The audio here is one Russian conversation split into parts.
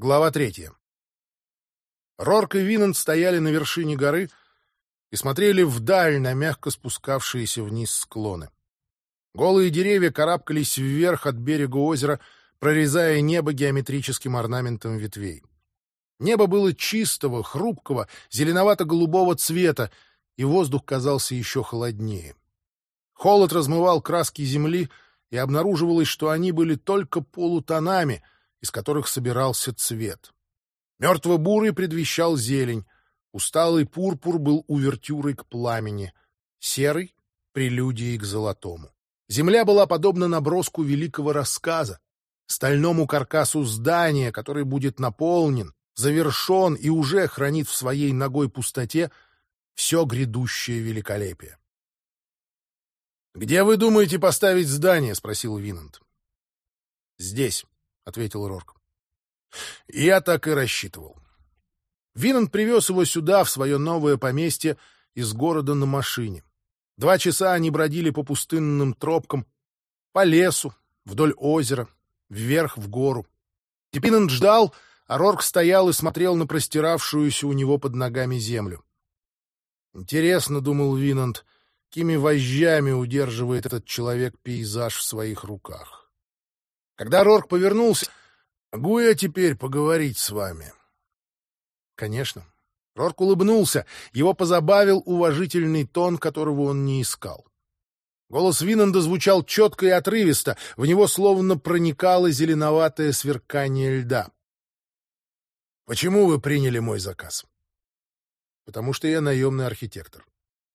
Глава 3. Рорк и Винанд стояли на вершине горы и смотрели вдаль на мягко спускавшиеся вниз склоны. Голые деревья карабкались вверх от берега озера, прорезая небо геометрическим орнаментом ветвей. Небо было чистого, хрупкого, зеленовато-голубого цвета, и воздух казался еще холоднее. Холод размывал краски земли, и обнаруживалось, что они были только полутонами, из которых собирался цвет. Мертво-бурый предвещал зелень, усталый пурпур был увертюрой к пламени, серый — прелюдией к золотому. Земля была подобна наброску великого рассказа, стальному каркасу здания, который будет наполнен, завершен и уже хранит в своей нагой пустоте все грядущее великолепие. «Где вы думаете поставить здание?» — спросил Винанд. «Здесь», — ответил Рорк. «Я так и рассчитывал». Винанд привез его сюда, в свое новое поместье, из города на машине. 2 часа они бродили по пустынным тропкам, по лесу, вдоль озера, вверх в гору. Винанд ждал, а Рорк стоял и смотрел на простиравшуюся у него под ногами землю. «Интересно, — думал Винанд, — какими вожжами удерживает этот человек пейзаж в своих руках». Когда Рорк повернулся: «Могу я теперь поговорить с вами?» «Конечно». Рорк улыбнулся, его позабавил уважительный тон, которого он не искал. Голос Винанда звучал четко и отрывисто, в него словно проникало зеленоватое сверкание льда. «Почему вы приняли мой заказ?» «Потому что я наемный архитектор».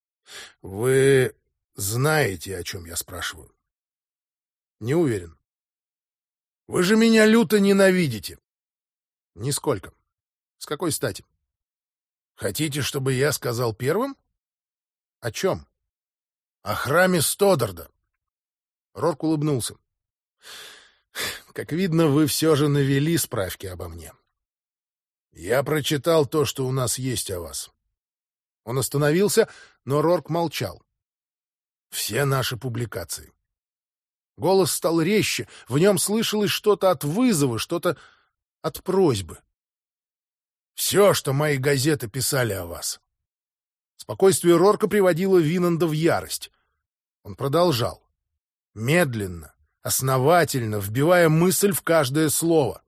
«Вы знаете, о чем я спрашиваю?» «Не уверен». «Вы же меня люто ненавидите». «Нисколько. С какой стати?» «Хотите, чтобы я сказал первым?» «О чем?» «О храме Стодарда». Рорк улыбнулся. «Как видно, вы все же навели справки обо мне». «Я прочитал то, что у нас есть о вас». Он остановился, но Рорк молчал. «Все наши публикации». Голос стал резче, в нем слышалось что-то от вызова, что-то от просьбы. «Все, что мои газеты писали о вас». Спокойствие Рорка приводило Винанда в ярость. Он продолжал, медленно, основательно, вбивая мысль в каждое слово.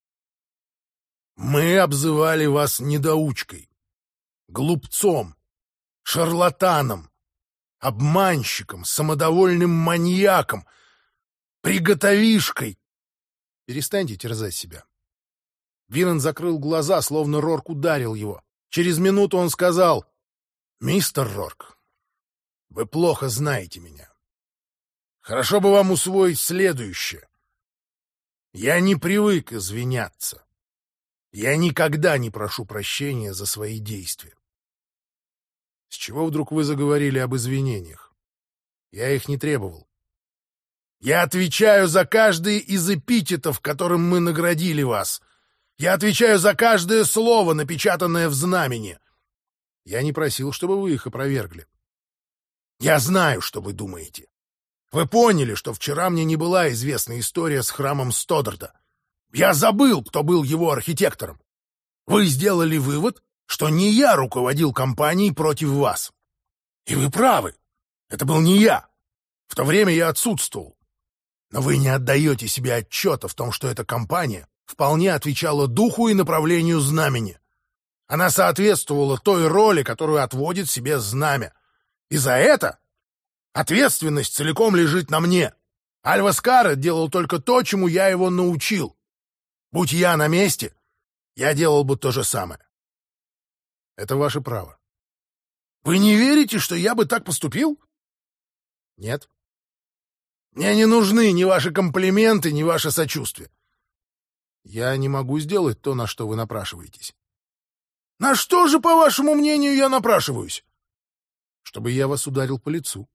«Мы обзывали вас недоучкой, глупцом, шарлатаном, обманщиком, самодовольным маньяком, приготовишкой». «Перестаньте терзать себя». Винанд закрыл глаза, словно Рорк ударил его. Через минуту он сказал: «Мистер Рорк, вы плохо знаете меня. Хорошо бы вам усвоить следующее. Я не привык извиняться. Я никогда не прошу прощения за свои действия». «С чего вдруг вы заговорили об извинениях? Я их не требовал». «Я отвечаю за каждый из эпитетов, которым мы наградили вас. Я отвечаю за каждое слово, напечатанное в знамени. Я не просил, чтобы вы их опровергли». «Я знаю, что вы думаете. Вы поняли, что вчера мне не была известна история с храмом Стодарда. Я забыл, кто был его архитектором. Вы сделали вывод, что не я руководил кампанией против вас. И вы правы. Это был не я. В то время я отсутствовал. Но вы не отдаете себе отчета в том, что эта кампания вполне отвечала духу и направлению знамени. Она соответствовала той роли, которую отводит себе знамя. И за это ответственность целиком лежит на мне. Альва Скара делал только то, чему я его научил. Будь я на месте, я делал бы то же самое». «Это ваше право». «Вы не верите, что я бы так поступил?» «Нет». «Мне не нужны ни ваши комплименты, ни ваше сочувствие». «Я не могу сделать то, на что вы напрашиваетесь». «На что же, по вашему мнению, я напрашиваюсь?» «Чтобы я вас ударил по лицу».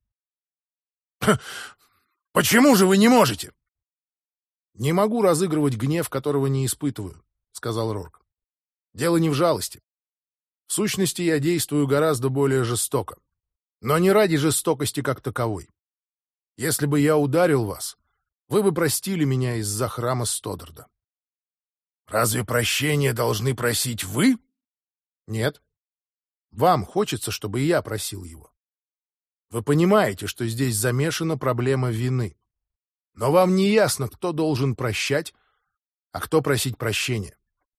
«Почему же вы не можете?» «Не могу разыгрывать гнев, которого не испытываю», — сказал Рорк. «Дело не в жалости. В сущности, я действую гораздо более жестоко, но не ради жестокости как таковой. Если бы я ударил вас, вы бы простили меня из-за храма Стодарда». Разве прощения должны просить вы? Нет. Вам хочется, чтобы и я просил его. Вы понимаете, что здесь замешана проблема вины. Но вам не ясно, кто должен прощать, а кто просить прощения.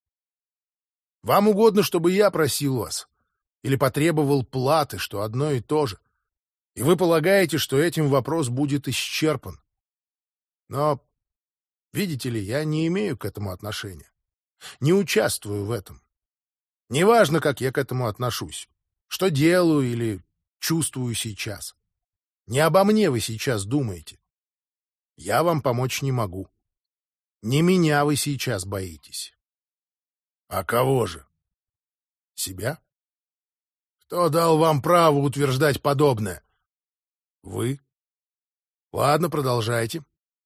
Вам угодно, чтобы я просил вас или потребовал платы, что одно и то же. И вы полагаете, что этим вопрос будет исчерпан. Но, видите ли, я не имею к этому отношения. Не участвую в этом. Неважно, как я к этому отношусь, что делаю или чувствую сейчас. Не обо мне вы сейчас думаете. Я вам помочь не могу. Не меня вы сейчас боитесь. А кого же? Себя? Кто дал вам право утверждать подобное? Вы? Ладно, продолжайте.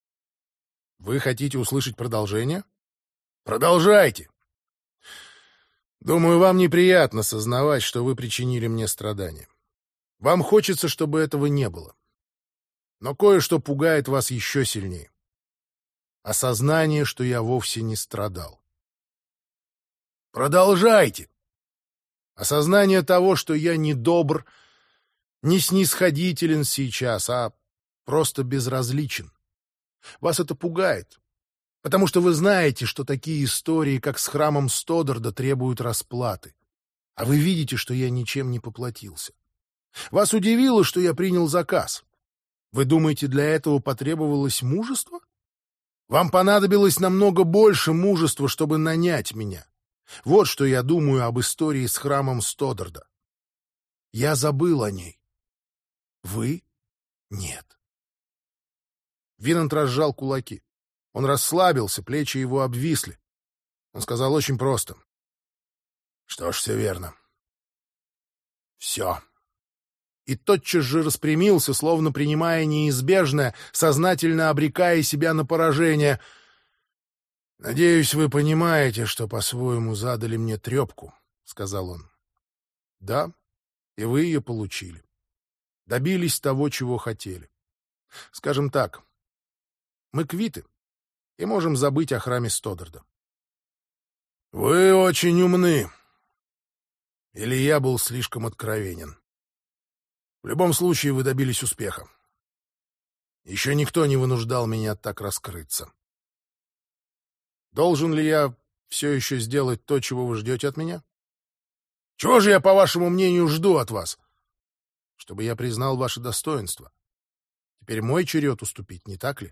Вы хотите услышать продолжение? Продолжайте. Думаю, вам неприятно сознавать, что вы причинили мне страдания. Вам хочется, чтобы этого не было. Но кое-что пугает вас еще сильнее. Осознание, что я вовсе не страдал. Продолжайте. Осознание того, что я не добр, не снисходителен сейчас, а просто безразличен. Вас это пугает, потому что вы знаете, что такие истории, как с храмом Стодарда, требуют расплаты. А вы видите, что я ничем не поплатился. Вас удивило, что я принял заказ. Вы думаете, для этого потребовалось мужество? Вам понадобилось намного больше мужества, чтобы нанять меня. Вот что я думаю об истории с храмом Стодарда. Я забыл о ней. Вы — нет. Винант разжал кулаки. Он расслабился, плечи его обвисли. Он сказал очень просто. Что ж, все верно. Все. И тотчас же распрямился, словно принимая неизбежное, сознательно обрекая себя на поражение. «Надеюсь, вы понимаете, что по-своему задали мне трепку», — сказал он. «Да, и вы ее получили. Добились того, чего хотели. Скажем так, мы квиты и можем забыть о храме Стодарда». «Вы очень умны. Или я был слишком откровенен. В любом случае вы добились успеха. Еще никто не вынуждал меня так раскрыться. Должен ли я все еще сделать то, чего вы ждете от меня? Чего же я, по вашему мнению, жду от вас? Чтобы я признал ваше достоинство. Теперь мой черед уступить, не так ли?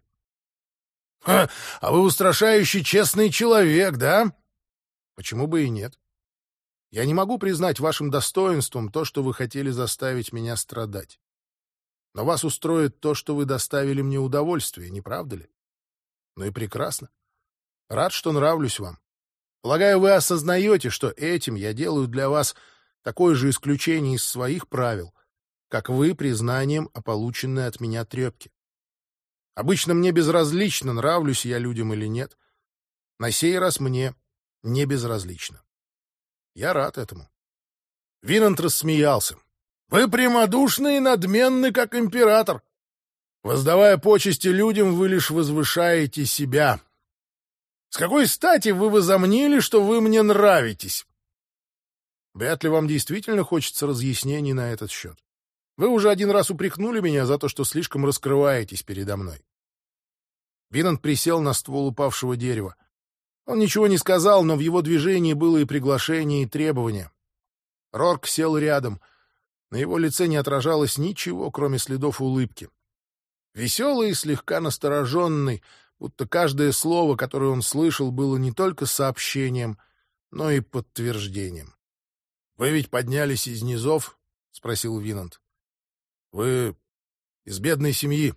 А вы устрашающий честный человек, да? Почему бы и нет? Я не могу признать вашим достоинством то, что вы хотели заставить меня страдать. Но вас устроит то, что вы доставили мне удовольствие, не правда ли? Ну и прекрасно. Рад, что нравлюсь вам. Полагаю, вы осознаете, что этим я делаю для вас такое же исключение из своих правил, как вы признанием о полученной от меня трепке. Обычно мне безразлично, нравлюсь я людям или нет. На сей раз мне не безразлично. Я рад этому. Винант рассмеялся. Вы прямодушны и надменны, как император. Воздавая почести людям, вы лишь возвышаете себя. С какой стати вы возомнили, что вы мне нравитесь? Вряд ли вам действительно хочется разъяснений на этот счет. Вы уже один раз упрекнули меня за то, что слишком раскрываетесь передо мной. Винант присел на ствол упавшего дерева. Он ничего не сказал, но в его движении было и приглашение, и требование. Рорк сел рядом. На его лице не отражалось ничего, кроме следов улыбки. Веселый и слегка настороженный, будто каждое слово, которое он слышал, было не только сообщением, но и подтверждением. — Вы ведь поднялись из низов? — спросил Винант. — Вы из бедной семьи?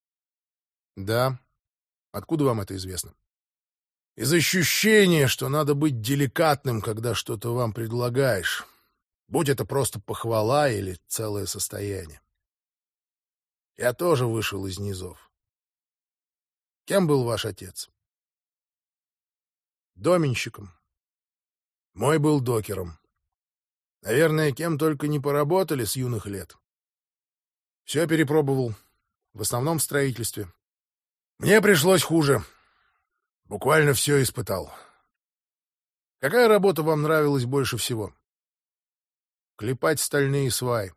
— Да. Откуда вам это известно? — Из ощущения, что надо быть деликатным, когда что-то вам предлагаешь, будь это просто похвала или целое состояние. Я тоже вышел из низов. Кем был ваш отец? Доменщиком. Мой был докером. Наверное, кем только не поработали с юных лет. Все перепробовал, в основном в строительстве. Мне пришлось хуже. Буквально все испытал. Какая работа вам нравилась больше всего? Клепать стальные сваи.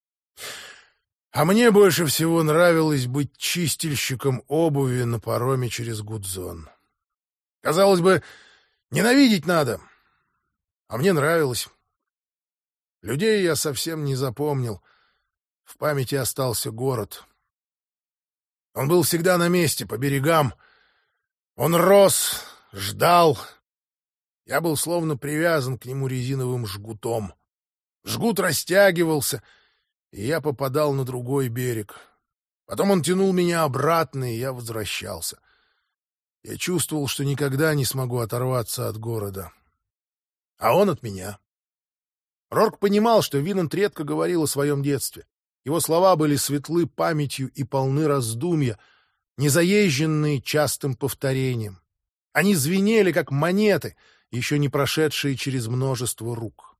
А мне больше всего нравилось быть чистильщиком обуви на пароме через Гудзон. Казалось бы, ненавидеть надо, а мне нравилось. Людей я совсем не запомнил. В памяти остался город. Он был всегда на месте, по берегам. Он рос, ждал. Я был словно привязан к нему резиновым жгутом. Жгут растягивался, и я попадал на другой берег. Потом он тянул меня обратно, и я возвращался. Я чувствовал, что никогда не смогу оторваться от города. А он от меня. Рорк понимал, что Винант редко говорил о своем детстве. Его слова были светлы памятью и полны раздумья, незаезженные частым повторением. Они звенели, как монеты, еще не прошедшие через множество рук.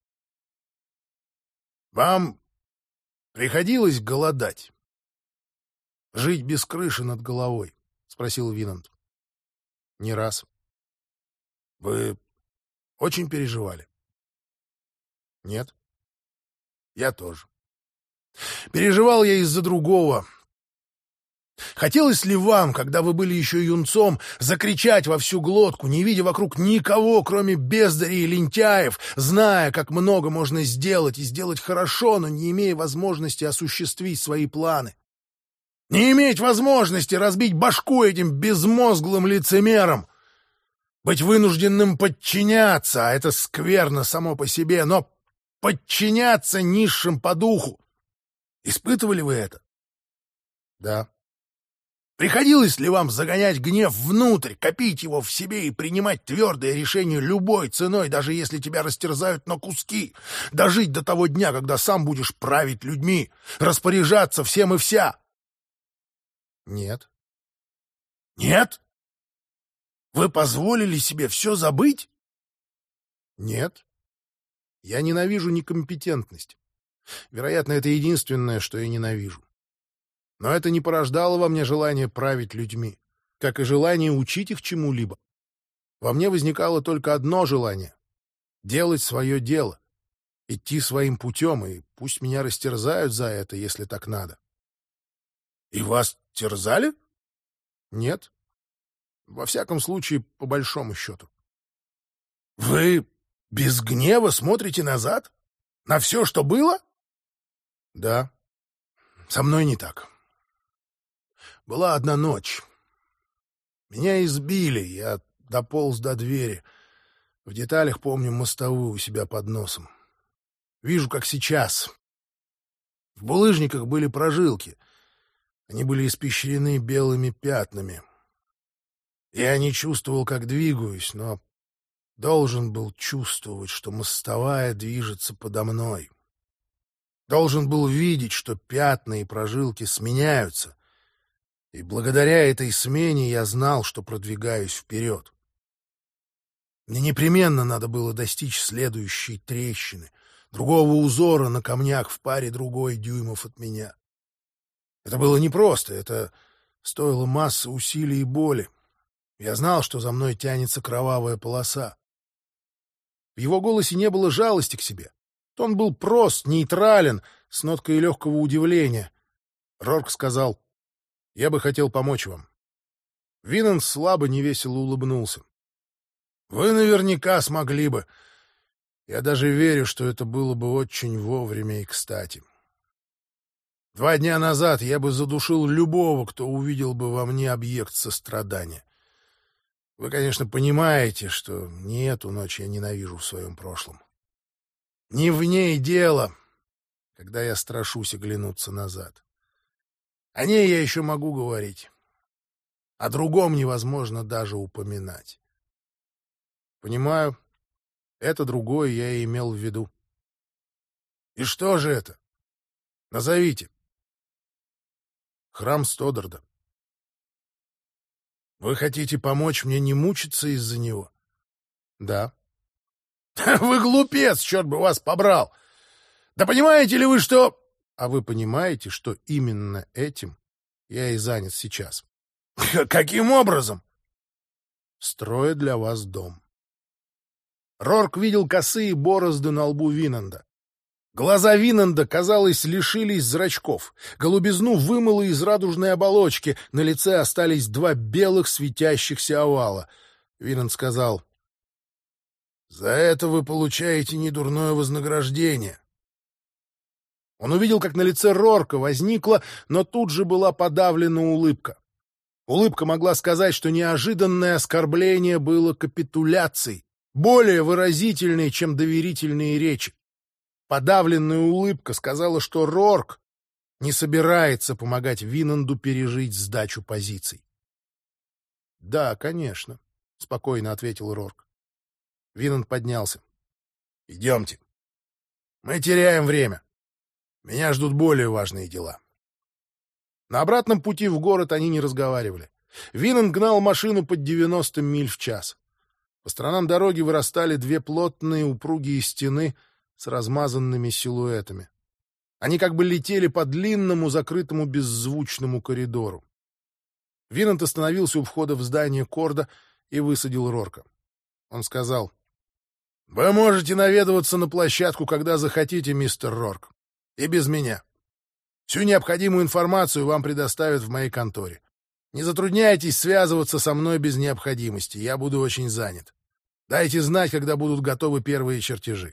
«Вам приходилось голодать? Жить без крыши над головой?» — спросил Винант. «Не раз». «Вы очень переживали?» «Нет». «Я тоже. Переживал я из-за другого. Хотелось ли вам, когда вы были еще юнцом, закричать во всю глотку, не видя вокруг никого, кроме бездарей и лентяев, зная, как много можно сделать и сделать хорошо, но не имея возможности осуществить свои планы? Не иметь возможности разбить башку этим безмозглым лицемерам? Быть вынужденным подчиняться, а это скверно само по себе, но подчиняться низшим по духу. Испытывали вы это? Да. Приходилось ли вам загонять гнев внутрь, копить его в себе и принимать твердое решение любой ценой, даже если тебя растерзают на куски, дожить до того дня, когда сам будешь править людьми, распоряжаться всем и вся? Нет. Нет? Вы позволили себе все забыть? Нет. Я ненавижу некомпетентность. Вероятно, это единственное, что я ненавижу. Но это не порождало во мне желание править людьми, как и желание учить их чему-либо. Во мне возникало только одно желание — делать свое дело, идти своим путем, и пусть меня растерзают за это, если так надо. И вас терзали? Нет. Во всяком случае, по большому счету. Вы без гнева смотрите назад? На все, что было? Да. Со мной не так. Была одна ночь. Меня избили, я дополз до двери. В деталях помню мостовую у себя под носом. Вижу, как сейчас. В булыжниках были прожилки. Они были испещрены белыми пятнами. Я не чувствовал, как двигаюсь, но должен был чувствовать, что мостовая движется подо мной. Должен был видеть, что пятна и прожилки сменяются. И благодаря этой смене я знал, что продвигаюсь вперед. Мне непременно надо было достичь следующей трещины, другого узора на камнях в паре другой дюймов от меня. Это было непросто, это стоило массы усилий и боли. Я знал, что за мной тянется кровавая полоса. В его голосе не было жалости к себе. Он был прост, нейтрален, с ноткой легкого удивления. Рорк сказал: «Я бы хотел помочь вам». Винант слабо, невесело улыбнулся. «Вы наверняка смогли бы. Я даже верю, что это было бы очень вовремя и кстати. 2 дня назад я бы задушил любого, кто увидел бы во мне объект сострадания. Вы, конечно, понимаете, что не эту ночь я ненавижу в своем прошлом. Не в ней дело, когда я страшусь оглянуться назад. О ней я еще могу говорить. О другом невозможно даже упоминать. Понимаю, это другое я и имел в виду. И что же это? Назовите. Храм Стодарда. Вы хотите помочь мне не мучиться из-за него? Да. Вы глупец, черт бы вас побрал! Да понимаете ли вы, что... А вы понимаете, что именно этим я и занят сейчас? Каким образом? Строю для вас дом. Рорк видел косые борозды на лбу Винанда. Глаза Винанда, казалось, лишились зрачков. Голубизну вымыло из радужной оболочки. На лице остались два белых светящихся овала. Винанд сказал: «За это вы получаете недурное вознаграждение». Он увидел, как на лице Рорка возникла, но тут же была подавлена улыбка. Улыбка могла сказать, что неожиданное оскорбление было капитуляцией, более выразительной, чем доверительные речи. Подавленная улыбка сказала, что Рорк не собирается помогать Винанду пережить сдачу позиций. «Да, конечно», — спокойно ответил Рорк. Винанд поднялся. «Идемте. Мы теряем время. Меня ждут более важные дела». На обратном пути в город они не разговаривали. Винанд гнал машину под 90 миль в час. По сторонам дороги вырастали две плотные упругие стены с размазанными силуэтами. Они как бы летели по длинному, закрытому беззвучному коридору. Винанд остановился у входа в здание Корда и высадил Рорка. Он сказал: «Вы можете наведываться на площадку, когда захотите, мистер Рорк. И без меня. Всю необходимую информацию вам предоставят в моей конторе. Не затрудняйтесь связываться со мной без необходимости. Я буду очень занят. Дайте знать, когда будут готовы первые чертежи».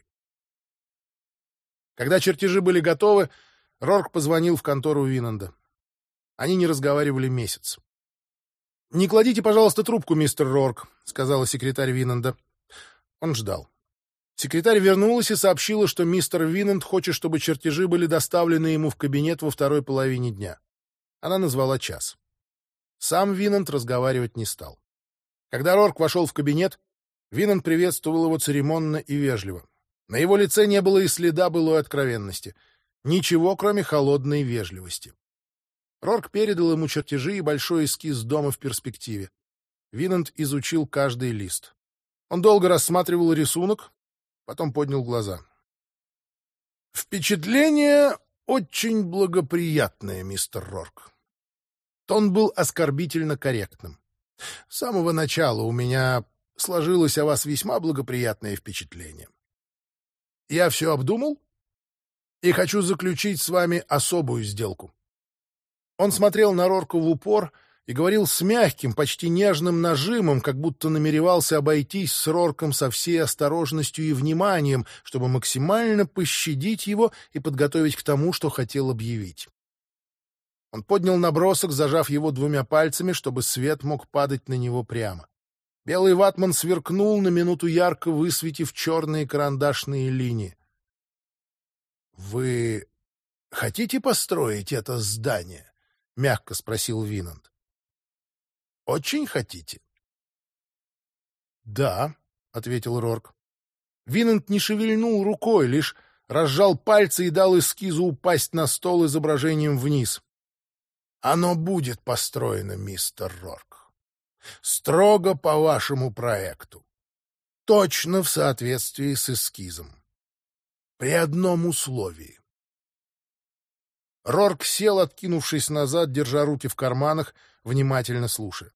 Когда чертежи были готовы, Рорк позвонил в контору Винанда. Они не разговаривали месяц. «Не кладите, пожалуйста, трубку, мистер Рорк», — сказала секретарь Винанда. Он ждал. Секретарь вернулась и сообщила, что мистер Винанд хочет, чтобы чертежи были доставлены ему в кабинет во второй половине дня. Она назвала час. Сам Винанд разговаривать не стал. Когда Рорк вошел в кабинет, Винанд приветствовал его церемонно и вежливо. На его лице не было и следа былой откровенности. Ничего, кроме холодной вежливости. Рорк передал ему чертежи и большой эскиз дома в перспективе. Винанд изучил каждый лист. Он долго рассматривал рисунок, потом поднял глаза. «Впечатление очень благоприятное, мистер Рорк». Тон был оскорбительно корректным. «С самого начала у меня сложилось о вас весьма благоприятное впечатление. Я все обдумал и хочу заключить с вами особую сделку». Он смотрел на Рорка в упор и говорил с мягким, почти нежным нажимом, как будто намеревался обойтись с Рорком со всей осторожностью и вниманием, чтобы максимально пощадить его и подготовить к тому, что хотел объявить. Он поднял набросок, зажав его двумя пальцами, чтобы свет мог падать на него прямо. Белый ватман сверкнул на минуту, ярко высветив черные карандашные линии. «Вы хотите построить это здание?» — мягко спросил Винанд. «Очень хотите?» «Да», — ответил Рорк. Винанд не шевельнул рукой, лишь разжал пальцы и дал эскизу упасть на стол изображением вниз. «Оно будет построено, мистер Рорк. Строго по вашему проекту. Точно в соответствии с эскизом. При одном условии». Рорк сел, откинувшись назад, держа руки в карманах, внимательно слушая.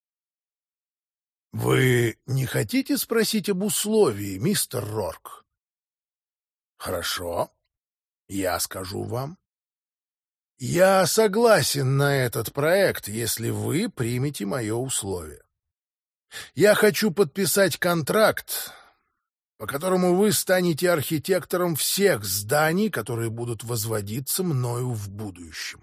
«Вы не хотите спросить об условии, мистер Рорк?» «Хорошо, я скажу вам. Я согласен на этот проект, если вы примете мое условие. Я хочу подписать контракт, по которому вы станете архитектором всех зданий, которые будут возводиться мною в будущем.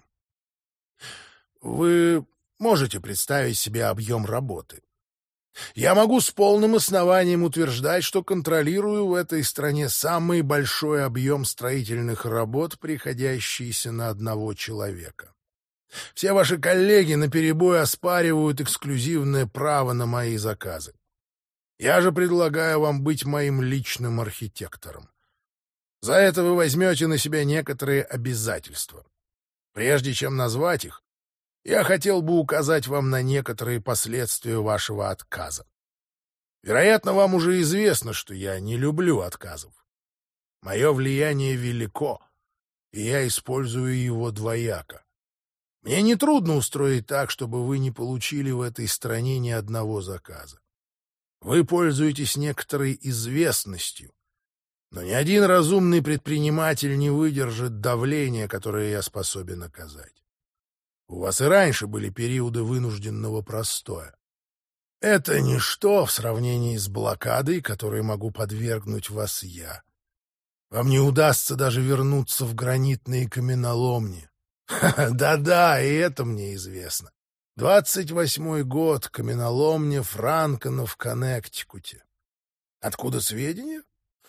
Вы можете представить себе объем работы. Я могу с полным основанием утверждать, что контролирую в этой стране самый большой объем строительных работ, приходящийся на одного человека. Все ваши коллеги наперебой оспаривают эксклюзивное право на мои заказы. Я же предлагаю вам быть моим личным архитектором. За это вы возьмете на себя некоторые обязательства. Прежде чем назвать их, я хотел бы указать вам на некоторые последствия вашего отказа. Вероятно, вам уже известно, что я не люблю отказов. Мое влияние велико, и я использую его двояко. Мне нетрудно устроить так, чтобы вы не получили в этой стране ни одного заказа. Вы пользуетесь некоторой известностью, но ни один разумный предприниматель не выдержит давления, которое я способен оказать. У вас и раньше были периоды вынужденного простоя. Это ничто в сравнении с блокадой, которой могу подвергнуть вас я. Вам не удастся даже вернуться в гранитные каменоломни. Да-да, и это мне известно. 28-й год, каменоломня Франкона в Коннектикуте. Откуда сведения?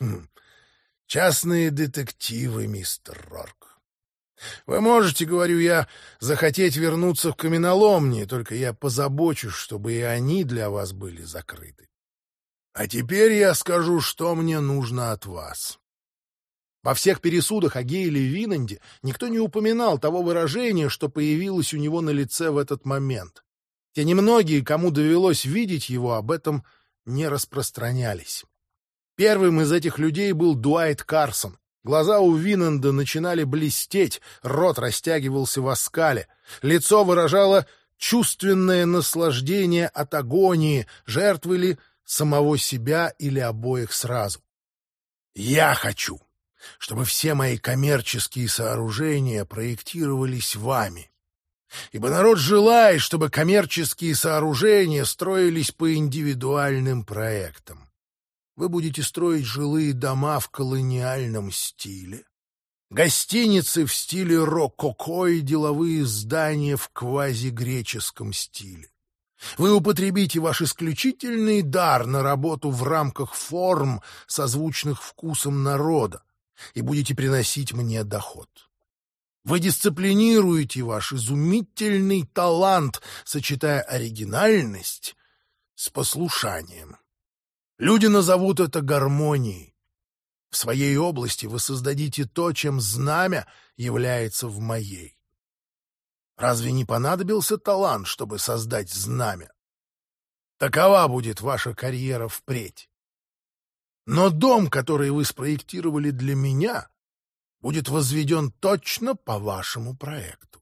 Частные детективы, мистер Рорк. Вы можете, говорю я, захотеть вернуться в каменоломни, только я позабочусь, чтобы и они для вас были закрыты. А теперь я скажу, что мне нужно от вас. Во всех пересудах о Гейле Винанде никто не упоминал того выражения, что появилось у него на лице в этот момент. Те немногие, кому довелось видеть его, об этом не распространялись. Первым из этих людей был Дуайт Карсон. Глаза у Винанда начинали блестеть, рот растягивался в оскале, лицо выражало чувственное наслаждение от агонии, жертвы ли самого себя или обоих сразу. «Я хочу, чтобы все мои коммерческие сооружения проектировались вами. Ибо народ желает, чтобы коммерческие сооружения строились по индивидуальным проектам. Вы будете строить жилые дома в колониальном стиле, гостиницы в стиле рококо и деловые здания в квазигреческом стиле. Вы употребите ваш исключительный дар на работу в рамках форм, созвучных вкусам народа, и будете приносить мне доход. Вы дисциплинируете ваш изумительный талант, сочетая оригинальность с послушанием. Люди назовут это гармонией. В своей области вы создадите то, чем знамя является в моей. Разве не понадобился талант, чтобы создать знамя? Такова будет ваша карьера впредь. Но дом, который вы спроектировали для меня, будет возведен точно по вашему проекту.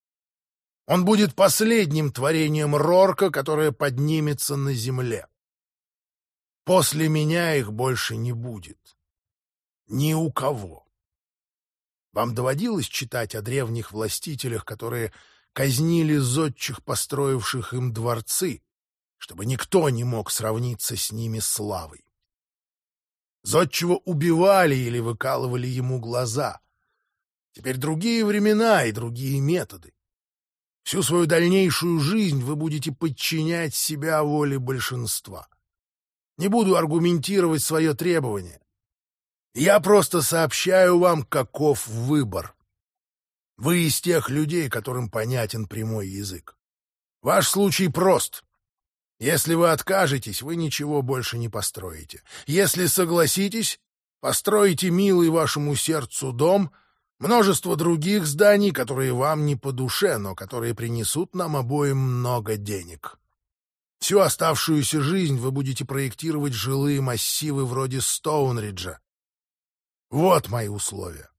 Он будет последним творением Рорка, которое поднимется на земле. После меня их больше не будет. Ни у кого. Вам доводилось читать о древних властителях, которые казнили зодчих, построивших им дворцы, чтобы никто не мог сравниться с ними славой? Зодчего убивали или выкалывали ему глаза. Теперь другие времена и другие методы. Всю свою дальнейшую жизнь вы будете подчинять себя воле большинства. Не буду аргументировать свое требование. Я просто сообщаю вам, каков выбор. Вы из тех людей, которым понятен прямой язык. Ваш случай прост. Если вы откажетесь, вы ничего больше не построите. Если согласитесь, построите милый вашему сердцу дом, множество других зданий, которые вам не по душе, но которые принесут нам обоим много денег. Всю оставшуюся жизнь вы будете проектировать жилые массивы вроде Стоунриджа. Вот мои условия.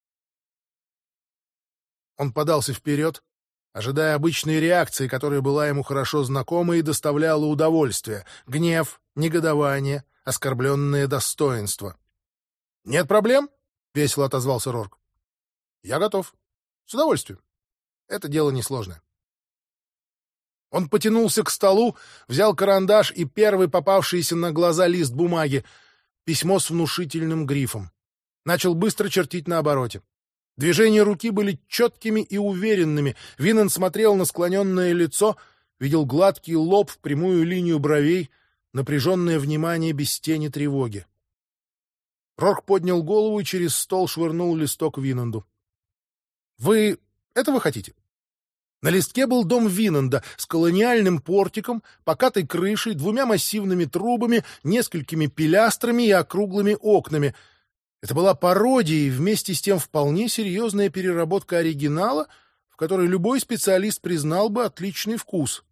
Он подался вперед, ожидая обычной реакции, которая была ему хорошо знакома и доставляла удовольствие: гнев, негодование, оскорбленное достоинство. — Нет проблем? — весело отозвался Рорк. — Я готов. С удовольствием. Это дело несложное. Он потянулся к столу, взял карандаш и первый попавшийся на глаза лист бумаги, письмо с внушительным грифом. Начал быстро чертить на обороте. Движения руки были четкими и уверенными. Винанд смотрел на склоненное лицо, видел гладкий лоб, в прямую линию бровей, напряженное внимание без тени тревоги. Рорк поднял голову и через стол швырнул листок Винанду. — Вы этого хотите? На листке был дом Винанда с колониальным портиком, покатой крышей, двумя массивными трубами, несколькими пилястрами и округлыми окнами. Это была пародия и вместе с тем вполне серьезная переработка оригинала, в которой любой специалист признал бы отличный вкус.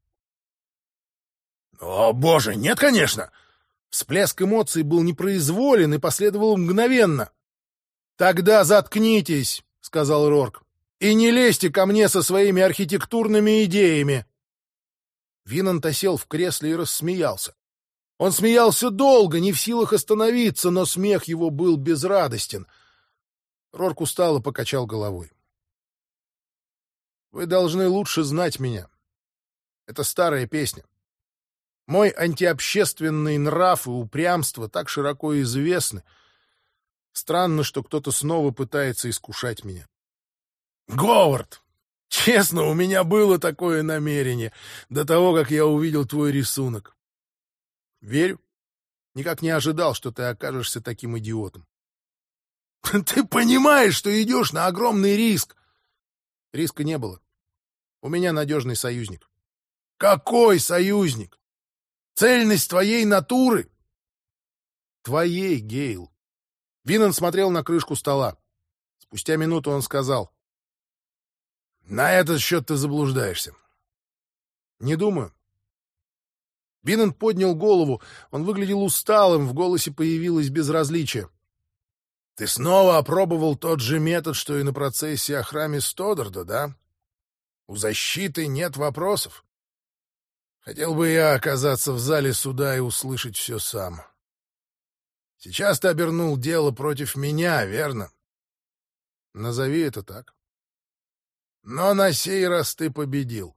— О, боже, нет, конечно! Всплеск эмоций был непроизволен и последовал мгновенно. — Тогда заткнитесь, — сказал Рорк, — и не лезьте ко мне со своими архитектурными идеями. Винанд осел в кресле и рассмеялся. Он смеялся долго, не в силах остановиться, но смех его был безрадостен. Рорк устало покачал головой. «Вы должны лучше знать меня. Это старая песня. Мой антиобщественный нрав и упрямство так широко известны. Странно, что кто-то снова пытается искушать меня». «Говард, честно, у меня было такое намерение до того, как я увидел твой рисунок». «Верю. Никак не ожидал, что ты окажешься таким идиотом». «Ты понимаешь, что идешь на огромный риск?» «Риска не было. У меня надежный союзник». «Какой союзник? Цельность твоей натуры?» «Твоей, Гейл». Винан смотрел на крышку стола. Спустя минуту он сказал: «На этот счет ты заблуждаешься». «Не думаю». Винан поднял голову. Он выглядел усталым, в голосе появилось безразличие. «Ты снова опробовал тот же метод, что и на процессе о храме Стодарда, да? У защиты нет вопросов. Хотел бы я оказаться в зале суда и услышать все сам. Сейчас ты обернул дело против меня, верно? Назови это так. Но на сей раз ты победил.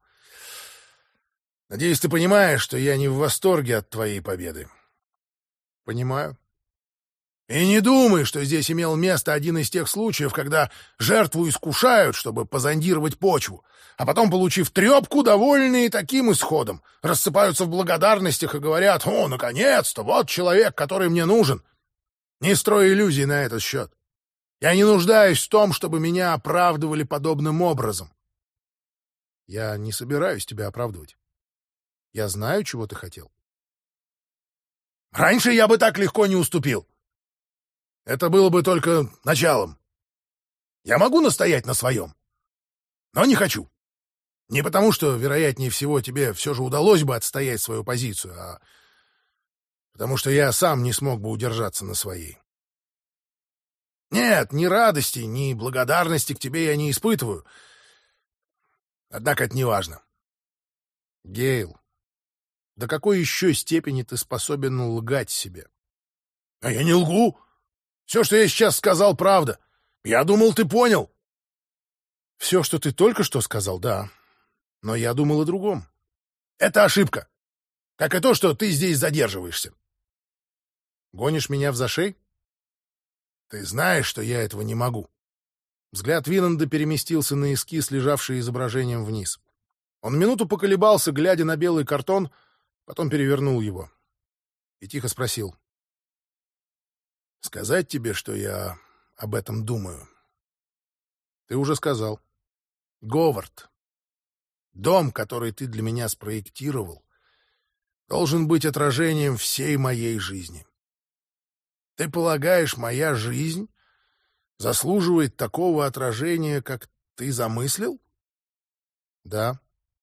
Надеюсь, ты понимаешь, что я не в восторге от твоей победы». «Понимаю». «И не думай, что здесь имел место один из тех случаев, когда жертву искушают, чтобы позондировать почву, а потом, получив трепку, довольные таким исходом, рассыпаются в благодарностях и говорят: «О, наконец-то, вот человек, который мне нужен». Не строй иллюзий на этот счет. Я не нуждаюсь в том, чтобы меня оправдывали подобным образом». «Я не собираюсь тебя оправдывать. Я знаю, чего ты хотел». «Раньше я бы так легко не уступил. Это было бы только началом. Я могу настоять на своем, но не хочу. Не потому, что, вероятнее всего, тебе все же удалось бы отстоять свою позицию, а потому что я сам не смог бы удержаться на своей. Нет, ни радости, ни благодарности к тебе я не испытываю. Однако это не важно». «Гейл, до какой еще степени ты способен лгать себе?» «А я не лгу. Все, что я сейчас сказал, правда. Я думал, ты понял». «Все, что ты только что сказал, да. Но я думал о другом». «Это ошибка. Как и то, что ты здесь задерживаешься». «Гонишь меня в зашей?» «Ты знаешь, что я этого не могу». Взгляд Винанда переместился на эскиз, лежавший изображением вниз. Он минуту поколебался, глядя на белый картон, потом перевернул его и тихо спросил: «Сказать тебе, что я об этом думаю?» «Ты уже сказал». «Говард, дом, который ты для меня спроектировал, должен быть отражением всей моей жизни. Ты полагаешь, моя жизнь заслуживает такого отражения, как ты замыслил?» «Да».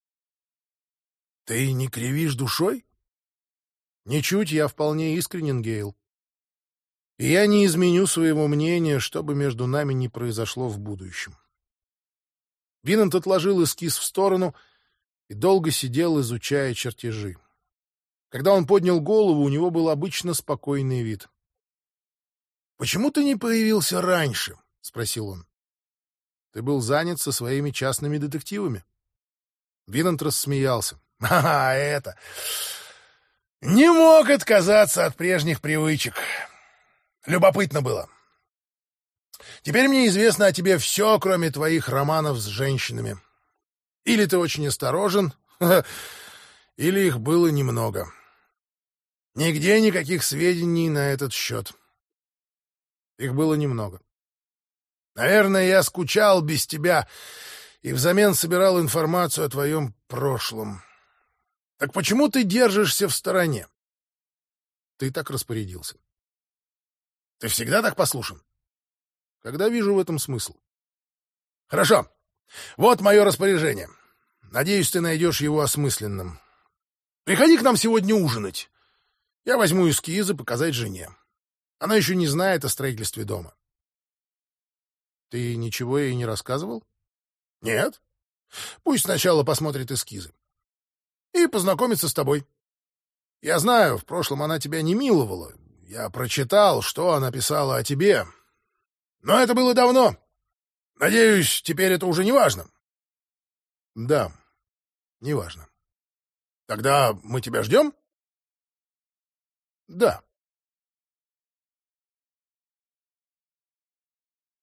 «Ты не кривишь душой?» «Ничуть, я вполне искренен, Гейл. И я не изменю своего мнения, что бы между нами ни произошло в будущем». Винант отложил эскиз в сторону и долго сидел, изучая чертежи. Когда он поднял голову, у него был обычно спокойный вид. «Почему ты не появился раньше?» — спросил он. «Ты был занят со своими частными детективами». Винант рассмеялся. «Ага, это... Не мог отказаться от прежних привычек. Любопытно было. Теперь мне известно о тебе все, кроме твоих романов с женщинами. Или ты очень осторожен, или их было немного. Нигде никаких сведений на этот счет». «Их было немного». «Наверное, я скучал без тебя и взамен собирал информацию о твоем прошлом. Так почему ты держишься в стороне?» «Ты так распорядился». «Ты всегда так послушен?» «Когда вижу в этом смысл». «Хорошо. Вот мое распоряжение. Надеюсь, ты найдешь его осмысленным. Приходи к нам сегодня ужинать. Я возьму эскизы показать жене. Она еще не знает о строительстве дома». «Ты ничего ей не рассказывал?» «Нет. Пусть сначала посмотрит эскизы. И познакомится с тобой. Я знаю, в прошлом она тебя не миловала. Я прочитал, что она писала о тебе. Но это было давно. Надеюсь, теперь это уже не важно. Да, не важно. Тогда мы тебя ждем? Да.